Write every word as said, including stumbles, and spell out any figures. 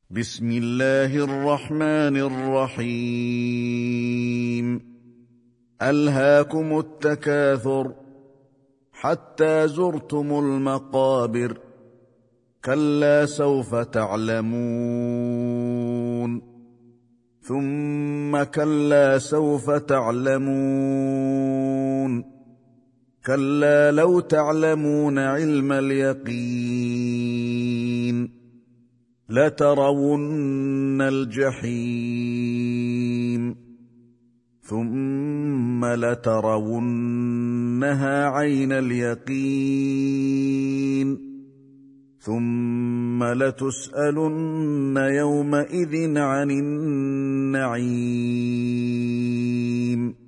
بسم الله الرحمن الرحيم. ألهاكم التكاثر حتى زرتم المقابر، كلا سوف تعلمون، ثم كلا سوف تعلمون، كلا لو تعلمون علم اليقين لترون الجحيم، ثم لترونها عين اليقين، ثم لتسألن يومئذ عن النعيم.